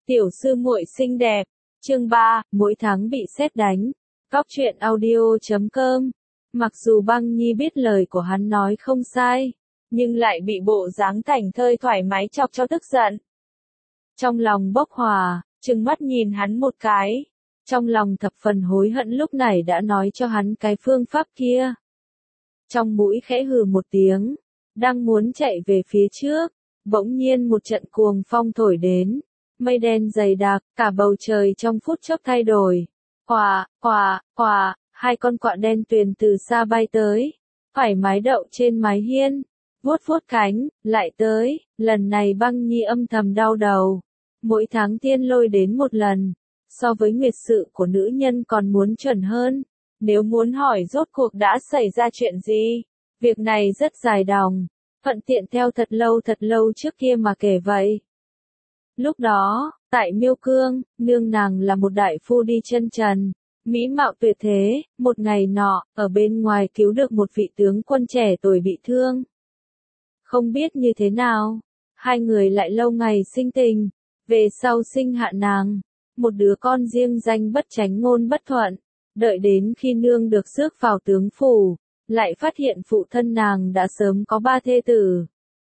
Tiểu sư muội xinh đẹp. Chương 3, mỗi tháng bị sét đánh. Góc truyện audio.com. Mặc dù Băng Nhi biết lời của hắn nói không sai, nhưng lại bị bộ dáng thảnh thơi thoải mái chọc cho tức giận. Trong lòng bốc hỏa, trừng mắt nhìn hắn một cái. Trong lòng thập phần hối hận lúc này đã nói cho hắn cái phương pháp kia. Trong mũi khẽ hừ một tiếng, đang muốn chạy về phía trước, bỗng nhiên một trận cuồng phong thổi đến. Mây đen dày đặc, cả bầu trời trong phút chốc thay đổi. Quà, hai con quạ đen tuyền từ xa bay tới, thoải mái đậu trên mái hiên, vuốt cánh, lại tới, lần này Băng Nhi âm thầm đau đầu. Mỗi tháng tiên lôi đến một lần, so với nguyệt sự của nữ nhân còn muốn chuẩn hơn. Nếu muốn hỏi rốt cuộc đã xảy ra chuyện gì, việc này rất dài dòng, thuận tiện theo thật lâu trước kia mà kể vậy. Lúc đó, tại Miêu Cương, nương nàng là một đại phu đi chân trần, mỹ mạo tuyệt thế, một ngày nọ, ở bên ngoài cứu được một vị tướng quân trẻ tuổi bị thương. Không biết như thế nào, hai người lại lâu ngày sinh tình, về sau sinh hạ nàng, một đứa con riêng danh bất tránh ngôn bất thuận, đợi đến khi nương được rước vào tướng phủ, lại phát hiện phụ thân nàng đã sớm có 3 thê tử.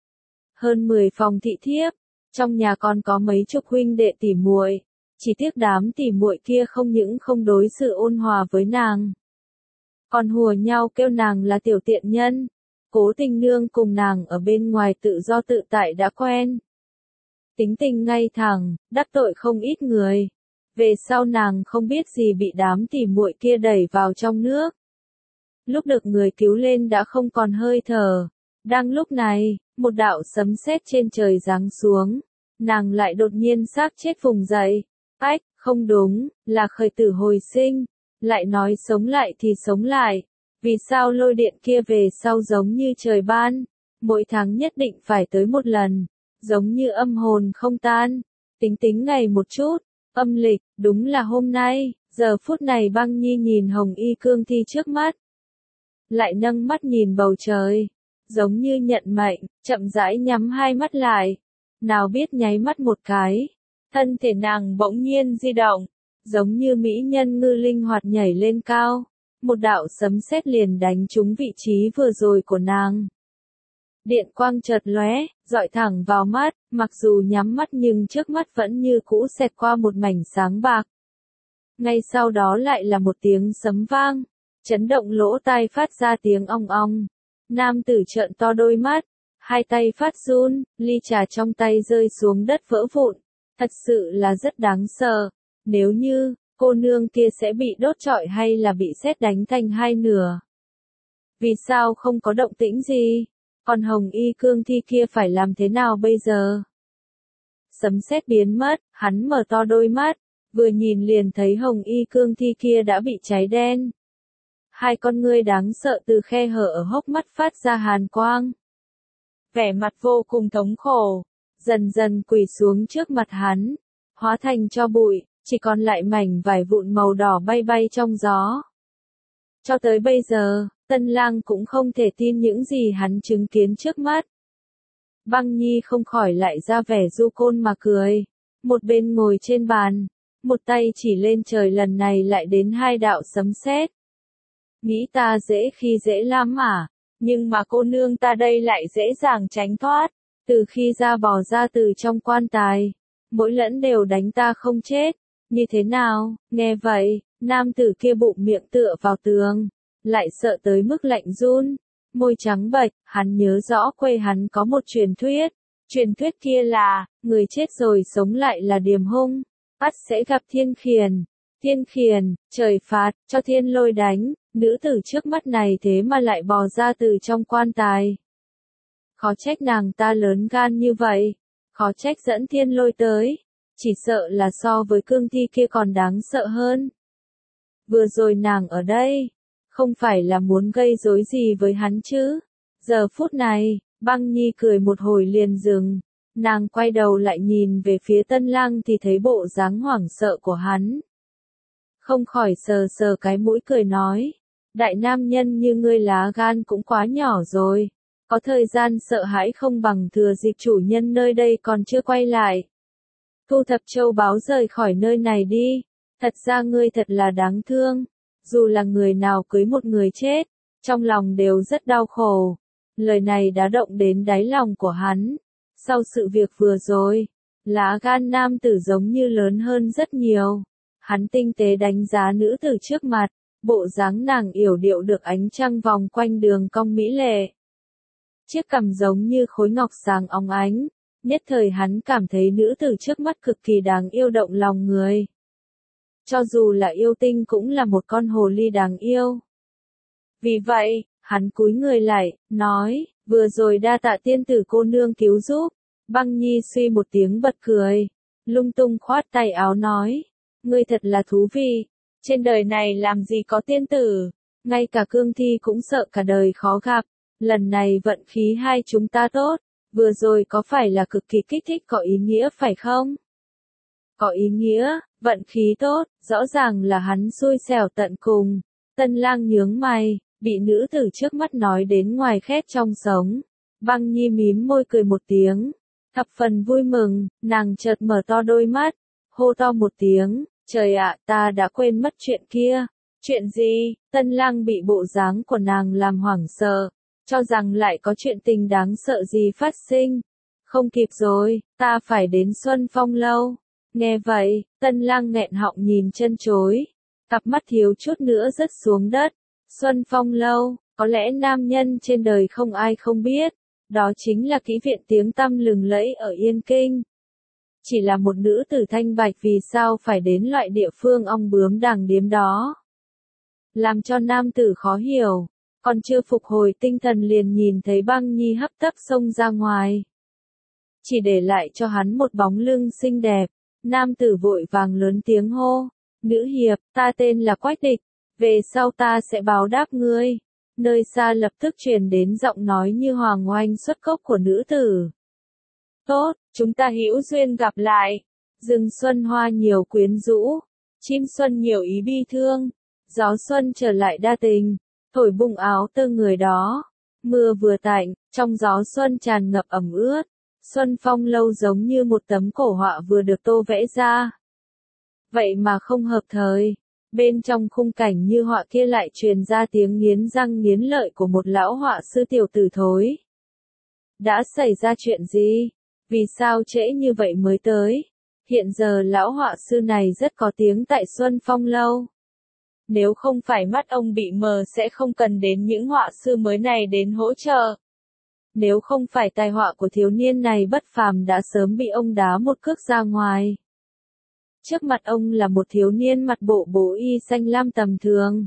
Hơn 10 phòng thị thiếp. Trong nhà còn có mấy chục huynh đệ tỉ muội, chỉ tiếc đám tỉ muội kia không những không đối xử ôn hòa với nàng, còn hùa nhau kêu nàng là tiểu tiện nhân. Cố Tình Nương cùng nàng ở bên ngoài tự do tự tại đã quen. Tính tình ngay thẳng, đắc tội không ít người. Về sau nàng không biết gì bị đám tỉ muội kia đẩy vào trong nước. Lúc được người cứu lên đã không còn hơi thở. Đang lúc này, một đạo sấm sét trên trời giáng xuống, nàng lại đột nhiên xác chết vùng dậy. Ách, không đúng, là khởi tử hồi sinh, lại nói sống lại thì sống lại. Vì sao lôi điện kia về sau giống như trời ban, mỗi tháng nhất định phải tới một lần, giống như âm hồn không tan. Tính ngày một chút, âm lịch, đúng là hôm nay, giờ phút này Băng Nhi nhìn Hồng Y cương thi trước mắt, lại nâng mắt nhìn bầu trời. Giống như nhận mệnh, chậm rãi nhắm hai mắt lại. Nào biết nháy mắt một cái, thân thể nàng bỗng nhiên di động, giống như mỹ nhân ngư linh hoạt nhảy lên cao. Một đạo sấm sét liền đánh trúng vị trí vừa rồi của nàng. Điện quang chợt lóe, dọi thẳng vào mắt, mặc dù nhắm mắt nhưng trước mắt vẫn như cũ xẹt qua một mảnh sáng bạc. Ngay sau đó lại là một tiếng sấm vang, chấn động lỗ tai phát ra tiếng ong ong. Nam tử trợn to đôi mắt, hai tay phát run, ly trà trong tay rơi xuống đất vỡ vụn. Thật sự là rất đáng sợ. Nếu như, cô nương kia sẽ bị đốt trọi hay là bị sét đánh thành hai nửa. Vì sao không có động tĩnh gì? Còn Hồng Y cương thi kia phải làm thế nào bây giờ? Sấm sét biến mất, hắn mở to đôi mắt, vừa nhìn liền thấy Hồng Y cương thi kia đã bị cháy đen. Hai con ngươi đáng sợ từ khe hở ở hốc mắt phát ra hàn quang. Vẻ mặt vô cùng thống khổ, dần dần quỳ xuống trước mặt hắn, hóa thành tro bụi, chỉ còn lại mảnh vải vụn màu đỏ bay trong gió. Cho tới bây giờ, Tân Lang cũng không thể tin những gì hắn chứng kiến trước mắt. Băng Nhi không khỏi lại ra vẻ du côn mà cười, một bên ngồi trên bàn, một tay chỉ lên trời, lần này lại đến 2 đạo sấm sét. Nghĩ ta dễ khi dễ lắm à, nhưng mà cô nương ta đây lại dễ dàng tránh thoát, từ khi bò ra từ trong quan tài, mỗi lẫn đều đánh ta không chết, như thế nào? Nghe vậy, nam tử kia bụng miệng tựa vào tường, lại sợ tới mức lạnh run, môi trắng bệch. Hắn nhớ rõ quê hắn có một truyền thuyết kia là, người chết rồi sống lại là điềm hung, ắt sẽ gặp thiên khiển, trời phạt, cho thiên lôi đánh. Nữ tử trước mắt này thế mà lại bò ra từ trong quan tài. Khó trách nàng ta lớn gan như vậy, khó trách dẫn thiên lôi tới, chỉ sợ là so với cương thi kia còn đáng sợ hơn. Vừa rồi nàng ở đây, không phải là muốn gây rối gì với hắn chứ? Giờ phút này, Băng Nhi cười một hồi liền dừng, nàng quay đầu lại nhìn về phía Tân Lang thì thấy bộ dáng hoảng sợ của hắn. Không khỏi sờ cái mũi cười nói, đại nam nhân như ngươi lá gan cũng quá nhỏ rồi, có thời gian sợ hãi không bằng thừa dịp chủ nhân nơi đây còn chưa quay lại. thu thập châu báu rời khỏi nơi này đi. Thật ra ngươi thật là đáng thương. Dù là người nào cưới một người chết, trong lòng đều rất đau khổ. Lời này đã động đến đáy lòng của hắn. Sau sự việc vừa rồi, lá gan nam tử giống như lớn hơn rất nhiều. Hắn tinh tế đánh giá nữ tử trước mặt, bộ dáng nàng yểu điệu được ánh trăng vòng quanh đường cong mỹ lệ. Chiếc cằm giống như khối ngọc sáng óng ánh, nhất thời hắn cảm thấy nữ tử trước mắt cực kỳ đáng yêu động lòng người. Cho dù là yêu tinh cũng là một con hồ ly đáng yêu. Vì vậy, hắn cúi người lại, nói, vừa rồi đa tạ tiên tử cô nương cứu giúp. Băng Nhi suy một tiếng bật cười, lung tung khoát tay áo nói, ngươi thật là thú vị, trên đời này làm gì có tiên tử, ngay cả cương thi cũng sợ cả đời khó gặp, lần này vận khí hai chúng ta tốt, vừa rồi có phải là cực kỳ kích thích có ý nghĩa phải không? Có ý nghĩa, vận khí tốt, rõ ràng là hắn xui xẻo tận cùng. Tân Lang nhướng mày, bị nữ tử trước mắt nói đến ngoài khét trong sống. Băng Nhi mím môi cười một tiếng, thập phần vui mừng, nàng chợt mở to đôi mắt, hô to một tiếng, trời ạ, ta đã quên mất chuyện kia. Chuyện gì? Tân Lang bị bộ dáng của nàng làm hoảng sợ, cho rằng lại có chuyện tình đáng sợ gì phát sinh. Không kịp rồi, ta phải đến Xuân Phong lâu. Nghe vậy, Tân Lang nghẹn họng nhìn chân chối, cặp mắt thiếu chút nữa rớt xuống đất. Xuân Phong lâu, có lẽ nam nhân trên đời không ai không biết, đó chính là kỹ viện tiếng tăm lừng lẫy ở Yên Kinh. Chỉ là một nữ tử thanh bạch vì sao phải đến loại địa phương ong bướm đàng điếm đó. Làm cho nam tử khó hiểu, còn chưa phục hồi tinh thần liền nhìn thấy Băng Nhi hấp tấp xông ra ngoài. Chỉ để lại cho hắn một bóng lưng xinh đẹp, nam tử vội vàng lớn tiếng hô, nữ hiệp, ta tên là Quách Địch, về sau ta sẽ báo đáp ngươi. Nơi xa lập tức truyền đến giọng nói như hoàng oanh xuất cốc của nữ tử. Tốt, chúng ta hữu duyên gặp lại. Rừng xuân hoa nhiều quyến rũ, chim xuân nhiều ý bi thương, gió xuân trở lại đa tình, thổi bung áo tơ người đó. Mưa vừa tạnh, trong gió xuân tràn ngập ẩm ướt, Xuân Phong lâu giống như một tấm cổ họa vừa được tô vẽ ra. Vậy mà không hợp thời. Bên trong khung cảnh như họa kia lại truyền ra tiếng nghiến răng nghiến lợi của một lão họa sư tiểu tử thối. Đã xảy ra chuyện gì? Vì sao trễ như vậy mới tới? Hiện giờ lão họa sư này rất có tiếng tại Xuân Phong lâu. Nếu không phải mắt ông bị mờ sẽ không cần đến những họa sư mới này đến hỗ trợ. Nếu không phải tài họa của thiếu niên này bất phàm đã sớm bị ông đá một cước ra ngoài. Trước mặt ông là một thiếu niên mặc bộ bố y xanh lam tầm thường.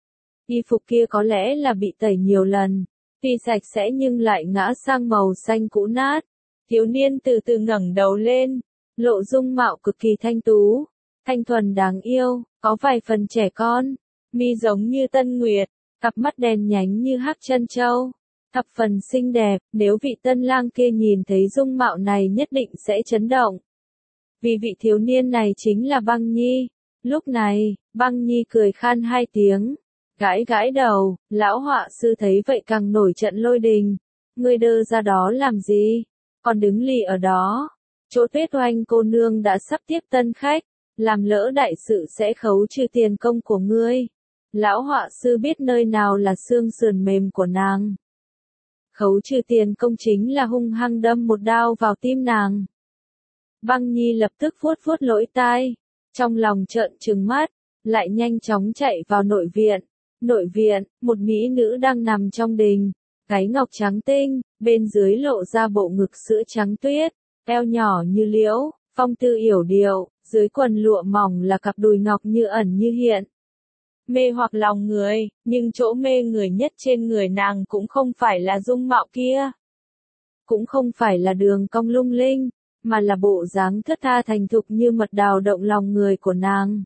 Y phục kia có lẽ là bị tẩy nhiều lần, tuy sạch sẽ nhưng lại ngã sang màu xanh cũ nát. Thiếu niên từ từ ngẩng đầu lên, lộ dung mạo cực kỳ thanh tú, thanh thuần đáng yêu, có vài phần trẻ con, mi giống như tân nguyệt, cặp mắt đèn nhánh như hắc chân châu, thập phần xinh đẹp. Nếu vị Tân Lang kia nhìn thấy dung mạo này nhất định sẽ chấn động. Vì vị thiếu niên này chính là Băng Nhi. Lúc này, Băng Nhi cười khan hai tiếng, gãi gãi đầu, lão họa sư thấy vậy càng nổi trận lôi đình. Ngươi đơ ra đó làm gì? Còn đứng lì ở đó. Chỗ Tuyết Oanh cô nương đã sắp tiếp tân khách, làm lỡ đại sự sẽ khấu trừ tiền công của ngươi. Lão họa sư biết nơi nào là xương sườn mềm của nàng. Khấu trừ tiền công chính là hung hăng đâm một đao vào tim nàng. Băng Nhi lập tức vuốt vuốt lỗ tai, trong lòng trợn trừng mắt, lại nhanh chóng chạy vào nội viện. Nội viện, một mỹ nữ đang nằm trong đình, gáy ngọc trắng tinh, bên dưới lộ ra bộ ngực sữa trắng tuyết, eo nhỏ như liễu, phong tư yểu điệu, dưới quần lụa mỏng là cặp đùi ngọc như ẩn như hiện. Mê hoặc lòng người, nhưng chỗ mê người nhất trên người nàng cũng không phải là dung mạo kia. Cũng không phải là đường cong lung linh, mà là bộ dáng thướt tha thành thục như mật đào động lòng người của nàng.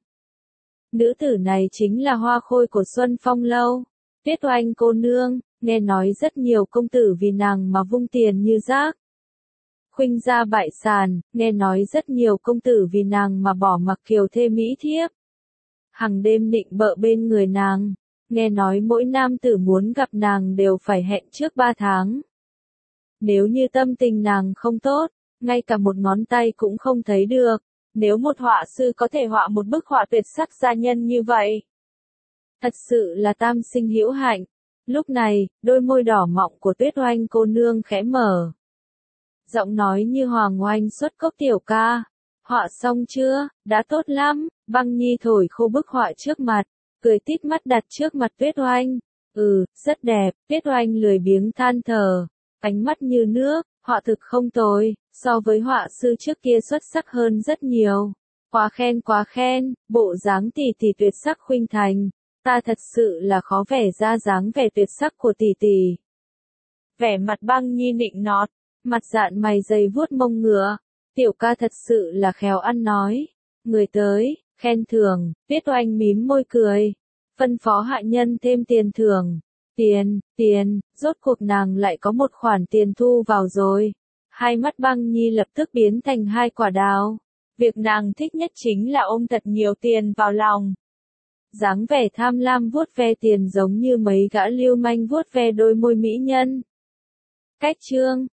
Nữ tử này chính là hoa khôi của Xuân Phong lâu, Tuyết Oanh cô nương, nghe nói rất nhiều công tử vì nàng mà vung tiền như rác. Khuynh gia bại sàn, nghe nói rất nhiều công tử vì nàng mà bỏ mặc kiều thê mỹ thiếp. Hằng đêm nịnh bợ bên người nàng, nghe nói mỗi nam tử muốn gặp nàng đều phải hẹn trước 3 tháng. Nếu như tâm tình nàng không tốt, ngay cả một ngón tay cũng không thấy được. Nếu một họa sư có thể họa một bức họa tuyệt sắc gia nhân như vậy, thật sự là tam sinh hữu hạnh. Lúc này, đôi môi đỏ mọng của Tuyết Oanh cô nương khẽ mở. Giọng nói như hoàng oanh xuất cốc tiểu ca. Họa xong chưa? Đã tốt lắm. Băng Nhi thổi khô bức họa trước mặt, cười tít mắt đặt trước mặt Tuyết Oanh. Rất đẹp. Tuyết Oanh lười biếng than thở, ánh mắt như nước. Họa thực không tồi, so với họa sư trước kia xuất sắc hơn rất nhiều. Quá khen, bộ dáng tỷ tỷ tuyệt sắc khuynh thành. Ta thật sự là khó vẽ ra dáng vẻ tuyệt sắc của tỷ tỷ. Vẻ mặt Băng Nhi nịnh nọt, mặt dạn mày dày vuốt mông ngựa. Tiểu ca thật sự là khéo ăn nói. Người tới, khen thưởng. Tuyết Oanh mím môi cười, phân phó hạ nhân thêm tiền thưởng. Tiền, rốt cuộc nàng lại có một khoản tiền thu vào rồi. Hai mắt Băng Nhi lập tức biến thành hai quả đào. Việc nàng thích nhất chính là ôm thật nhiều tiền vào lòng. Dáng vẻ tham lam vuốt ve tiền giống như mấy gã lưu manh vuốt ve đôi môi mỹ nhân. Cách chương